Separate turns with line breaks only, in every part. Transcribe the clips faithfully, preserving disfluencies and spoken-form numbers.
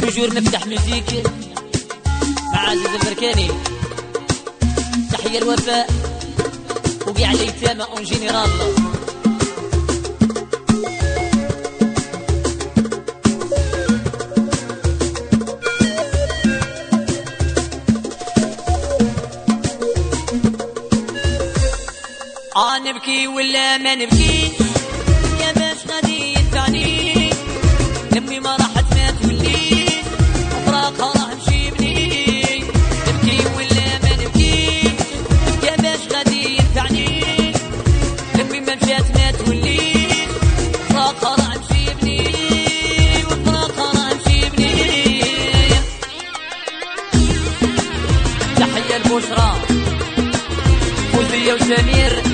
توجور نفتح ميوزيك مع عزيز البركاني. تحية الوفاء وقع الأيتام اون جينيرال. آه نبكي ولا ما نبكي يا باش غادي ينفعني لمي ما راحت ما توليش وفراقها راه مشي بني. نبكي ولا ما نبكي يا باش غادي ينفعني لمي ما مشات ما توليش وفراقها راه مشي بني وفراقها راه مشي بني. تحية البشرى فوزية وسمير.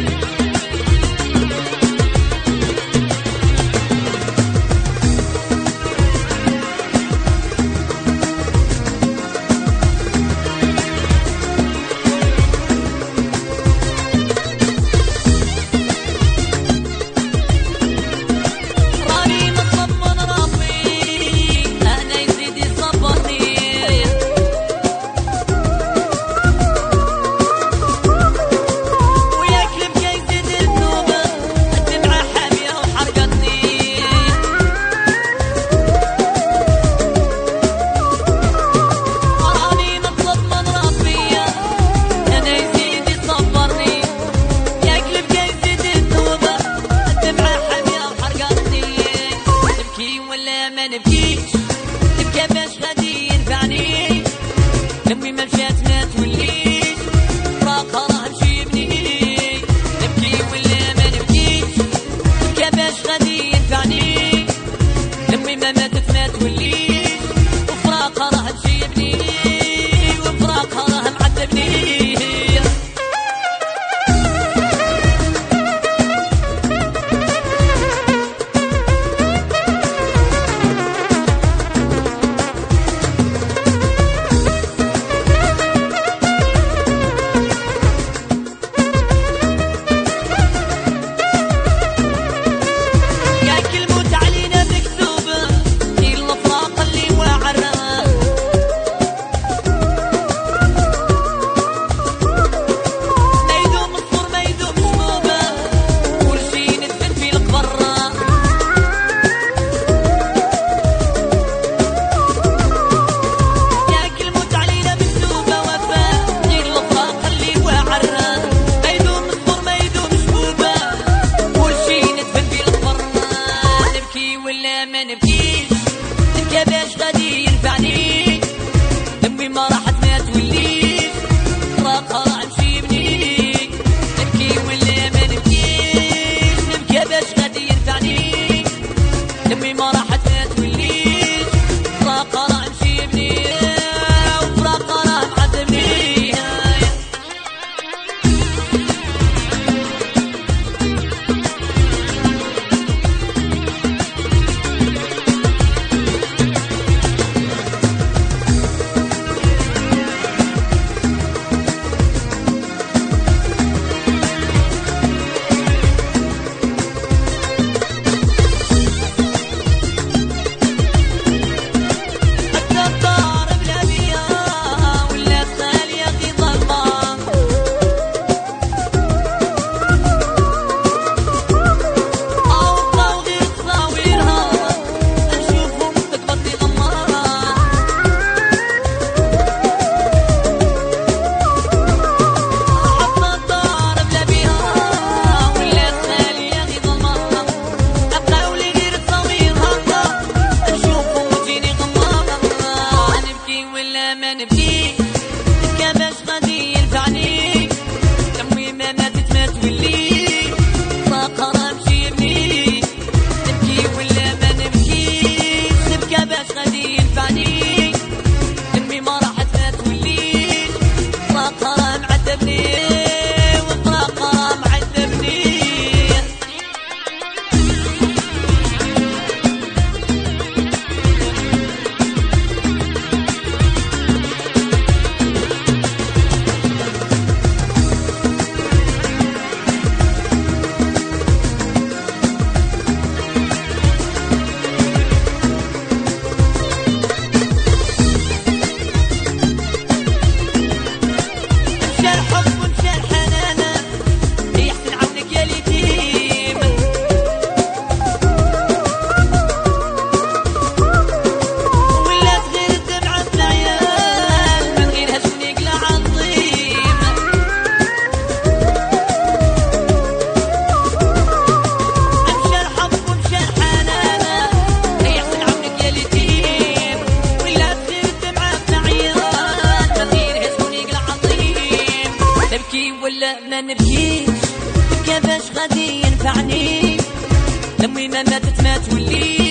ما نبكيش نبكي باش غادي ينفعني لمي ما مشات ما توليش فراقها راه مشي بني. نبكي ولا ما نبكيش نبكي باش غادي ينفعني لمي ما ماتت ما توليش وفراقها راه مشي بني وفراقها راه معذبني. ما نبكيش نبكي باش غادي ينفعني لمي ما راحت ما توليش فراقها راه مشي بني. نبكي ولا ما نبكيش نبكي باش غادي ينفعني لمي ما راحت ما توليش فراقها راه مشي بني وفراقها راه معذبني. ما نبكيش كيفاش غادي ينفعني لمي ما ماتت ما توليش